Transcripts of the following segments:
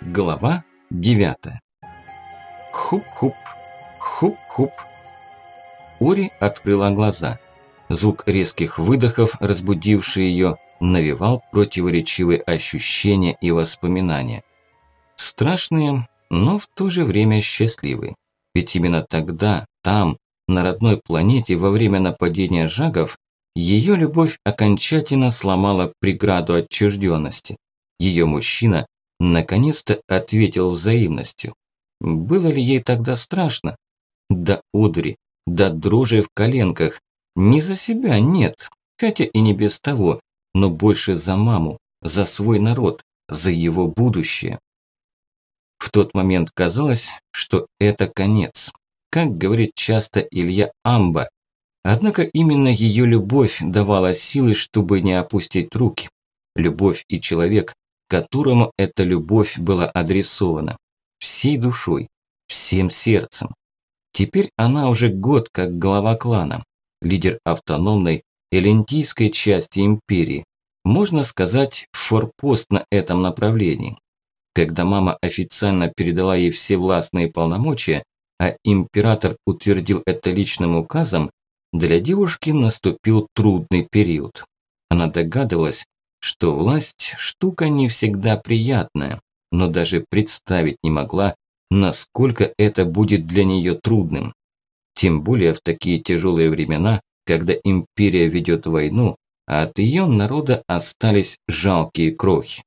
Глава 9. Хуп-хуп, хуп-хуп. Ори открыла глаза. Звук резких выдохов, разбудивший ее, навевал противоречивые ощущения и воспоминания. Страшные, но в то же время счастливые. Ведь именно тогда, там, на родной планете, во время нападения жагов, ее любовь окончательно сломала преграду отчужденности. Ее мужчина наконец-то ответил взаимностью. Было ли ей тогда страшно? До одури, до дрожи в коленках. Не за себя, нет, хотя и не без того, но больше за маму, за свой народ, за его будущее. В тот момент казалось, что это конец. Как говорит часто Илья Амба. Однако именно ее любовь давала силы, чтобы не опустить руки. Любовь и человек, которому эта любовь была адресована. Всей душой, всем сердцем. Теперь она уже год как глава клана, лидер автономной элентийской части империи. Можно сказать, форпост на этом направлении. Когда мама официально передала ей все властные полномочия, а император утвердил это личным указом, для девушки наступил трудный период. Она догадывалась, что власть – штука не всегда приятная, но даже представить не могла, насколько это будет для нее трудным. Тем более в такие тяжелые времена, когда империя ведет войну, а от ее народа остались жалкие крохи.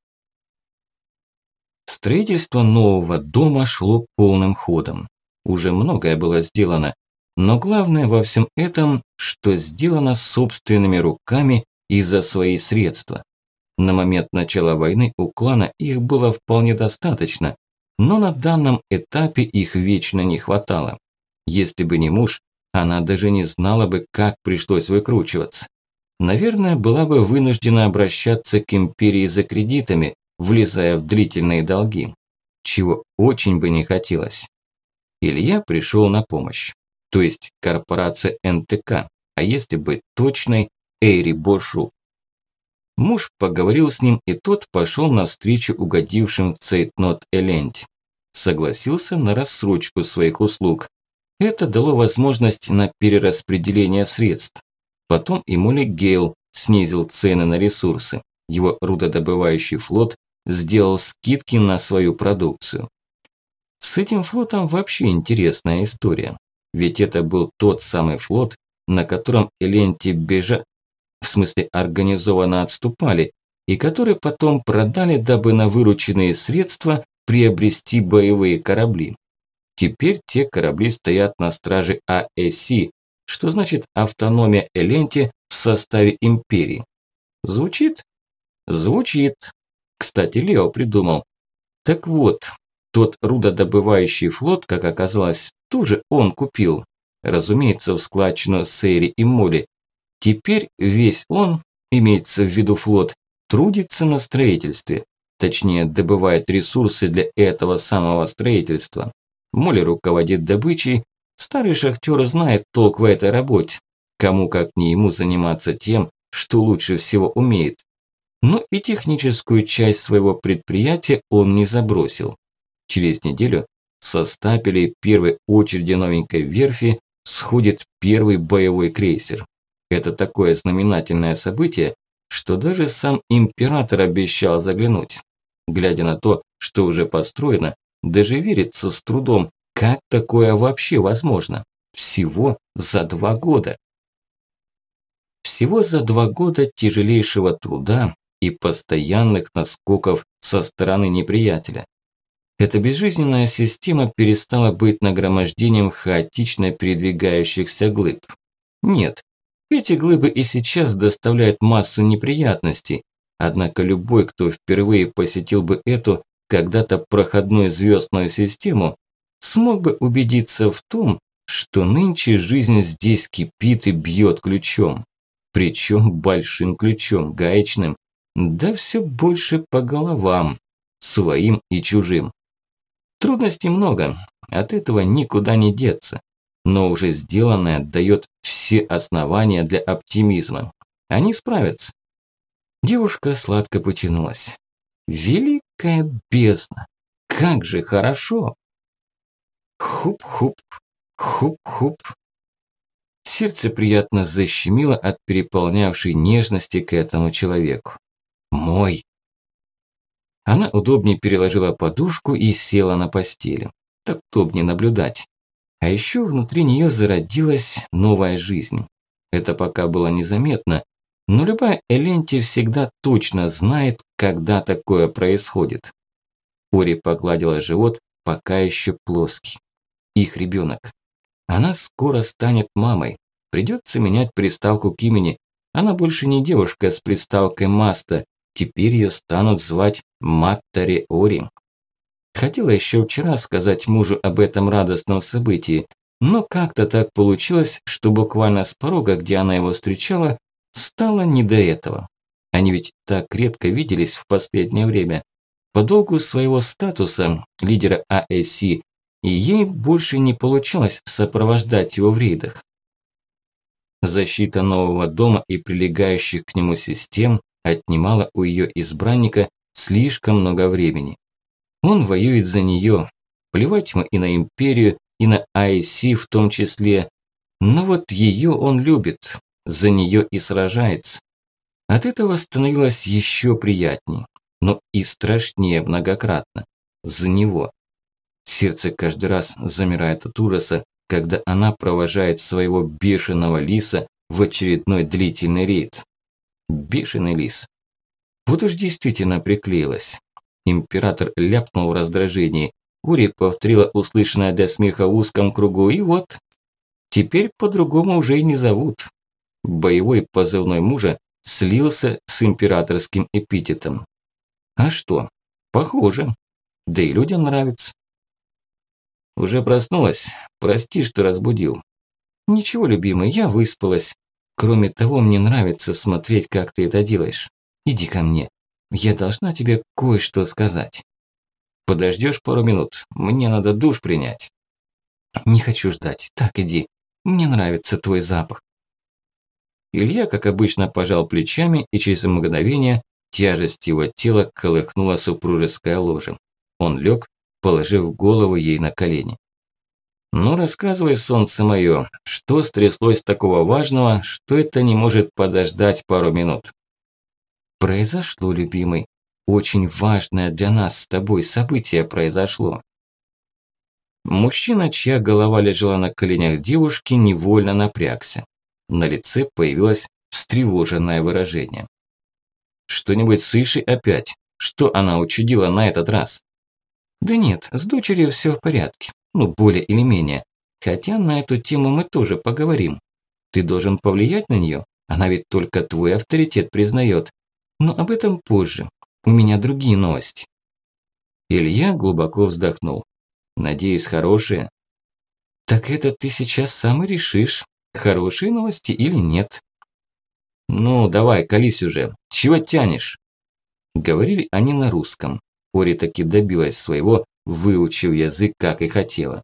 Строительство нового дома шло полным ходом. Уже многое было сделано, но главное во всем этом, что сделано собственными руками и за свои средства. На момент начала войны у клана их было вполне достаточно, но на данном этапе их вечно не хватало. Если бы не муж, она даже не знала бы, как пришлось выкручиваться. Наверное, была бы вынуждена обращаться к империи за кредитами, влезая в длительные долги, чего очень бы не хотелось. Илья пришел на помощь, то есть корпорация НТК, а если быть точной, Эйри Бошу. Муж поговорил с ним, и тот пошел навстречу угодившим в цейтнот Эленте. Согласился на рассрочку своих услуг. Это дало возможность на перераспределение средств. Потом и Молли Гейл снизил цены на ресурсы. Его рудодобывающий флот сделал скидки на свою продукцию. С этим флотом вообще интересная история. Ведь это был тот самый флот, на котором Эленти организованно отступали, и который потом продали, дабы на вырученные средства приобрести боевые корабли. Теперь те корабли стоят на страже АЭСи, что значит автономия Эленти в составе империи. Звучит? Звучит. Кстати, Лео придумал. Так вот, тот рудодобывающий флот, как оказалось, тоже он купил. Разумеется, в складчину Сейри и Молли. Теперь весь он, имеется в виду флот, трудится на строительстве. Точнее, добывает ресурсы для этого самого строительства. Молли руководит добычей. Старый шахтер знает толк в этой работе. Кому как не ему заниматься тем, что лучше всего умеет. Но и техническую часть своего предприятия он не забросил. Через неделю со стапелей первой очереди новенькой верфи сходит первый боевой крейсер. Это такое знаменательное событие, что даже сам император обещал заглянуть. Глядя на то, что уже построено, даже верится с трудом, как такое вообще возможно. Всего за 2 года. Всего за 2 года тяжелейшего труда и постоянных наскоков со стороны неприятеля. Эта безжизненная система перестала быть нагромождением хаотично передвигающихся глыб. Нет, эти глыбы и сейчас доставляют массу неприятностей, однако любой, кто впервые посетил бы эту когда-то проходную звездную систему, смог бы убедиться в том, что нынче жизнь здесь кипит и бьет ключом. Причем большим ключом, гаечным, да все больше по головам, своим и чужим. Трудностей много, от этого никуда не деться, но уже сделанное дает все основания для оптимизма. Они справятся. Девушка сладко потянулась. Великая бездна! как же хорошо! Хуп-хуп, хуп-хуп. Сердце приятно защемило от переполнявшей нежности к этому человеку. Мой. Она удобнее переложила подушку и села на постели. Так удобнее наблюдать. А еще внутри нее зародилась новая жизнь. Это пока было незаметно, но любая Эленти всегда точно знает, когда такое происходит. Ори погладила живот, пока еще плоский. Их ребенок. Она скоро станет мамой. Придется менять приставку к имени. Она больше не девушка с приставкой Маста. Теперь ее станут звать Маттари Ори. Хотела еще вчера сказать мужу об этом радостном событии, но как-то так получилось, что буквально с порога, где она его встречала, стало не до этого. Они ведь так редко виделись в последнее время. По долгу своего статуса лидера АЭСи, и ей больше не получалось сопровождать его в рейдах. Защита нового дома и прилегающих к нему систем отнимала у ее избранника слишком много времени. Он воюет за нее, плевать ему и на империю, и на АЭСи в том числе, но вот ее он любит, за нее и сражается. От этого становилось еще приятней, но и страшнее многократно, за него. Сердце каждый раз замирает от ужаса, когда она провожает своего бешеного лиса в очередной длительный рейд. Бешеный лис. Вот уж действительно приклеилась. Император ляпнул в раздражении. Ури повторила услышанное для смеха в узком кругу, и вот. Теперь по-другому уже и не зовут. Боевой позывной мужа слился с императорским эпитетом. А что? Похоже. Да и людям нравится. Уже проснулась? Прости, что разбудил. Ничего, любимый, я выспалась. Кроме того, мне нравится смотреть, как ты это делаешь. Иди ко мне. Я должна тебе кое-что сказать. Подождешь пару минут? Мне надо душ принять. Не хочу ждать. Так, иди. Мне нравится твой запах. Илья, как обычно, пожал плечами, и через мгновение тяжесть его тела колыхнула супружеское ложе. Он лег, положив голову ей на колени. «Ну, рассказывай, солнце мое, что стряслось такого важного, что это не может подождать пару минут?» «Произошло, любимый. Очень важное для нас с тобой событие произошло». Мужчина, чья голова лежала на коленях девушки, невольно напрягся. На лице появилось встревоженное выражение. «Что-нибудь с Ишей опять? Что она учудила на этот раз?» «Да нет, с дочерью все в порядке. Ну, более или менее. Хотя на эту тему мы тоже поговорим. Ты должен повлиять на нее. Она ведь только твой авторитет признает. Но об этом позже. У меня другие новости». Илья глубоко вздохнул. «Надеюсь, хорошие?» «Так это ты сейчас сам и решишь, хорошие новости или нет». «Ну, давай, колись уже. Чего тянешь?» Говорили они на русском. Ори таки добилась своего, выучив язык, как и хотела.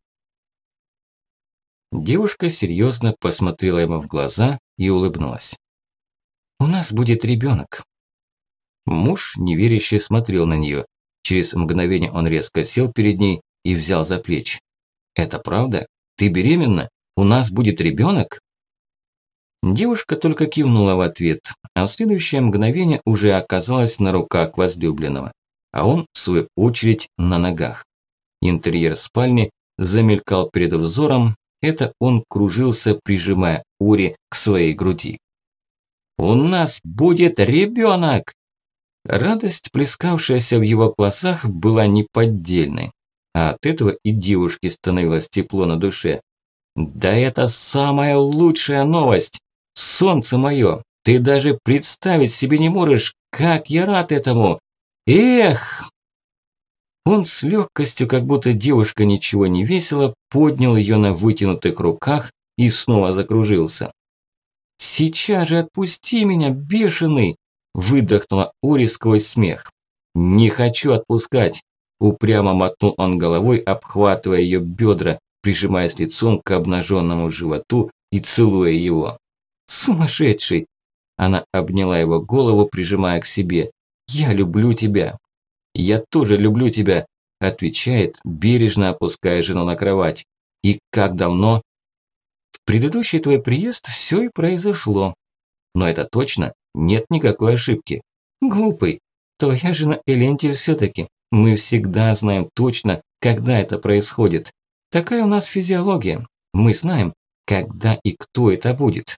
Девушка серьезно посмотрела ему в глаза и улыбнулась. «У нас будет ребенок». Муж неверяще смотрел на нее. Через мгновение он резко сел перед ней и взял за плечи. «Это правда? Ты беременна? У нас будет ребенок?» Девушка только кивнула в ответ, а в следующее мгновение уже оказалась на руках возлюбленного, а он, в свою очередь, на ногах. Интерьер спальни замелькал перед взором, это он кружился, прижимая Ори к своей груди. «У нас будет ребенок!» Радость, плескавшаяся в его глазах, была неподдельной, а от этого и девушке становилось тепло на душе. «Да это самая лучшая новость! Солнце мое, ты даже представить себе не можешь, как я рад этому! Эх!» Он с легкостью, как будто девушка ничего не весила, поднял ее на вытянутых руках и снова закружился. «Сейчас же отпусти меня, бешеный!» – выдохнула Ори сквозь смех. «Не хочу отпускать!» – упрямо мотнул он головой, обхватывая ее бедра, прижимаясь лицом к обнаженному животу и целуя его. «Сумасшедший!» Она обняла его голову, прижимая к себе. «Я люблю тебя!» «Я тоже люблю тебя!» отвечает, бережно опуская жену на кровать. И как давно? В предыдущий твой приезд все и произошло. Но это точно, нет никакой ошибки. Глупый, твоя жена Элентия все-таки. Мы всегда знаем точно, когда это происходит. Такая у нас физиология. Мы знаем, когда и кто это будет.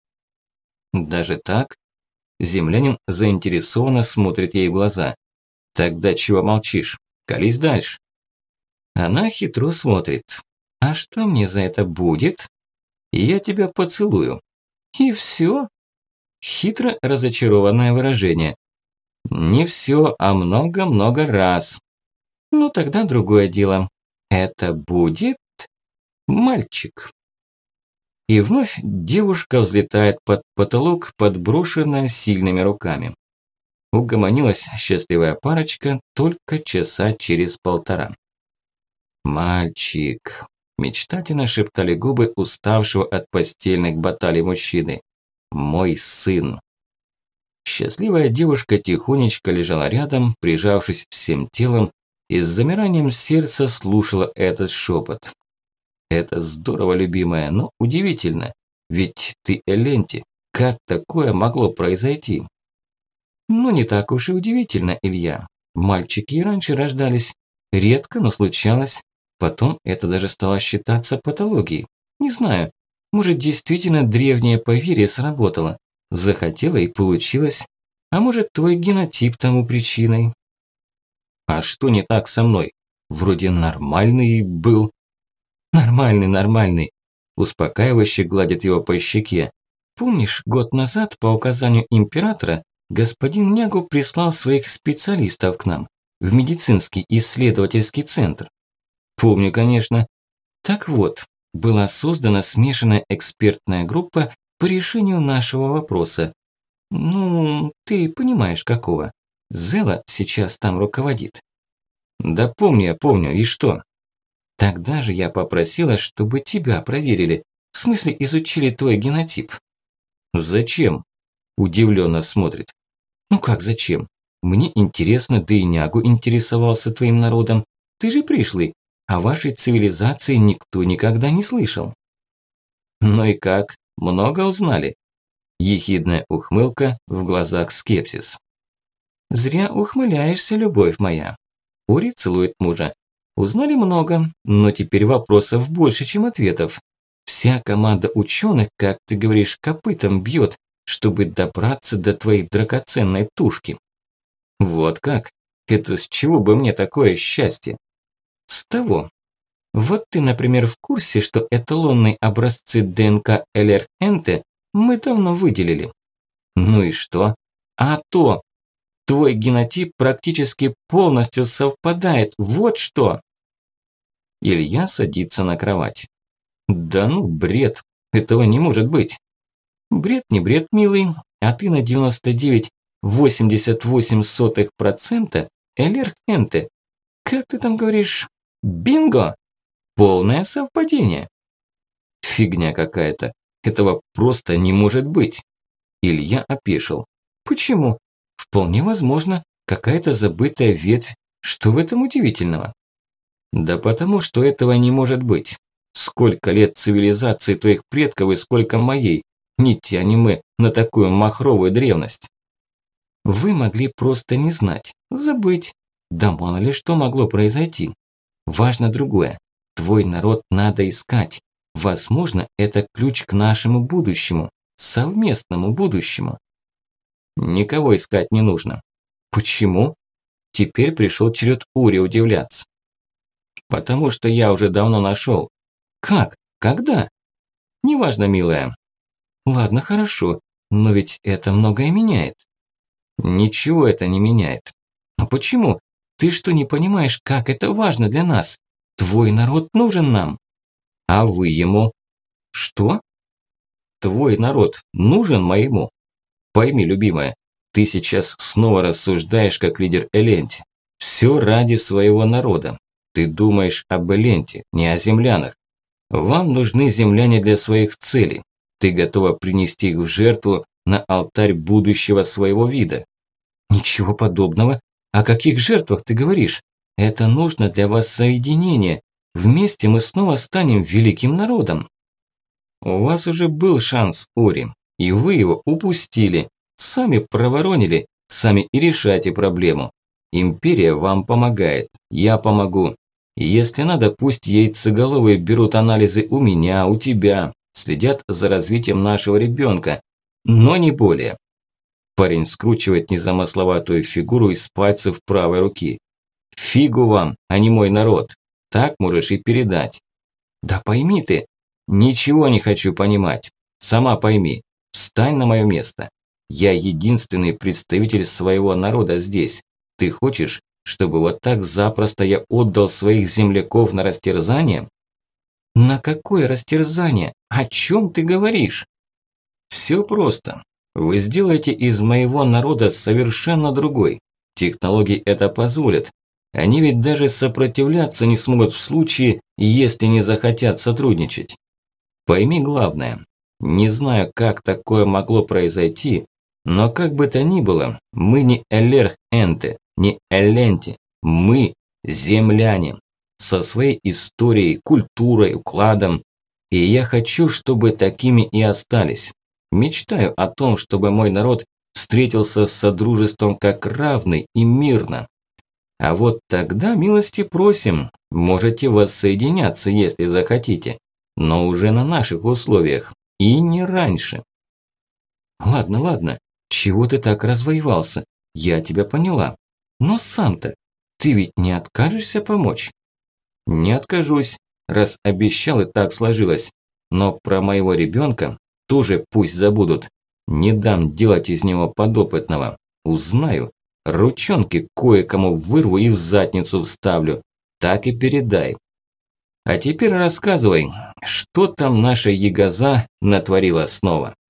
Даже так? Землянин заинтересованно смотрит ей в глаза. Тогда чего молчишь? Колись дальше. Она хитро смотрит. А что мне за это будет? Я тебя поцелую. И все? Хитро разочарованное выражение. Не все, а много-много раз. Ну тогда другое дело. Это будет мальчик. И вновь девушка взлетает под потолок, подброшенная сильными руками. Угомонилась счастливая парочка только часа через полтора. «Мальчик», – мечтательно шептали губы уставшего от постельных баталий мужчины. «Мой сын». Счастливая девушка тихонечко лежала рядом, прижавшись всем телом, и с замиранием сердца слушала этот шепот. «Это здорово, любимая, но удивительно, ведь ты Эленти, как такое могло произойти?» «Ну, не так уж и удивительно, Илья. Мальчики и раньше рождались. Редко, но случалось. Потом это даже стало считаться патологией. Не знаю, может, действительно древнее поверье сработало. Захотела и получилось. А может, твой генотип тому причиной?» «А что не так со мной? Вроде нормальный был». «Нормальный, нормальный», – успокаивающе гладит его по щеке. «Помнишь, год назад по указанию императора господин Нягу прислал своих специалистов к нам в медицинский исследовательский центр?» «Помню, конечно. Так вот, была создана смешанная экспертная группа по решению нашего вопроса. Ну, ты понимаешь, какого. Зела сейчас там руководит». «Да помню я, помню. И что?» «Тогда же я попросила, чтобы тебя проверили. В смысле, изучили твой генотип». «Зачем?» – удивленно смотрит. «Ну как зачем? Мне интересно, да и Нягу интересовался твоим народом. Ты же пришлый, о вашей цивилизации никто никогда не слышал». «Ну и как? Много узнали?» Ехидная ухмылка, в глазах скепсис. «Зря ухмыляешься, любовь моя». Ури целует мужа. «Узнали много, но теперь вопросов больше, чем ответов. Вся команда ученых, как ты говоришь, копытом бьет, чтобы добраться до твоей драгоценной тушки». «Вот как? Это с чего бы мне такое счастье?» «С того. Вот ты, например, в курсе, что эталонные образцы ДНК ЛРНТ мы давно выделили». «Ну и что?» «А то! Твой генотип практически полностью совпадает, вот что!» Илья садится на кровать. «Да ну, бред, этого не может быть». «Бред не бред, милый, а ты на 99,88% ЛРНТ. Как ты там говоришь? Бинго! Полное совпадение». «Фигня какая-то, этого просто не может быть». Илья опешил. «Почему? Вполне возможно, какая-то забытая ветвь. Что в этом удивительного?» «Да потому что этого не может быть. Сколько лет цивилизации твоих предков и сколько моей. Не тянем мы на такую махровую древность». «Вы могли просто не знать, забыть. Да мало ли что могло произойти. Важно другое. Твой народ надо искать. Возможно, это ключ к нашему будущему, совместному будущему». «Никого искать не нужно». «Почему?» Теперь пришел черед Ури удивляться. «Потому что я уже давно нашел». «Как? Когда?» «Неважно, милая». «Ладно, хорошо, но ведь это многое меняет». «Ничего это не меняет». «А почему? Ты что, не понимаешь, как это важно для нас? Твой народ нужен нам». «А вы ему?» «Что?» «Твой народ нужен моему?» «Пойми, любимая, ты сейчас снова рассуждаешь как лидер Эленти. Все ради своего народа. Ты думаешь об Эленте, не о землянах. Вам нужны земляне для своих целей. Ты готова принести их в жертву на алтарь будущего своего вида». «Ничего подобного. О каких жертвах ты говоришь? Это нужно для воссоединения. Вместе мы снова станем великим народом. У вас уже был шанс, Ори, и вы его упустили. Сами проворонили, сами и решайте проблему. Империя вам помогает, я помогу. И если надо, пусть яйцеголовые берут анализы у меня, у тебя, следят за развитием нашего ребенка, но не более. Парень скручивает незамысловатую фигуру из пальцев правой руки. Фигу вам, а не мой народ. Так можешь и передать. Да пойми ты. Ничего не хочу понимать. Сама пойми. Встань на мое место. Я единственный представитель своего народа здесь. Ты хочешь, чтобы вот так запросто я отдал своих земляков на растерзание? На какое растерзание? О чем ты говоришь? Все просто. Вы сделаете из моего народа совершенно другой. Технологии это позволят. Они ведь даже сопротивляться не смогут в случае, если не захотят сотрудничать. Пойми главное. Не знаю, как такое могло произойти, но как бы то ни было, мы не Элерх-Энте, не Эленти. Мы земляне. Со своей историей, культурой, укладом. И я хочу, чтобы такими и остались. Мечтаю о том, чтобы мой народ встретился с содружеством как равный и мирно. А вот тогда милости просим, можете воссоединяться, если захотите, но уже на наших условиях и не раньше. Ладно, ладно, чего ты так развоевался? Я тебя поняла. Но сам-то, ты ведь не откажешься помочь? Не откажусь, раз обещал и так сложилось. Но про моего ребенка тоже пусть забудут. Не дам делать из него подопытного. Узнаю, ручонки кое-кому вырву и в задницу вставлю. Так и передай. А теперь рассказывай, что там наша ягоза натворила снова?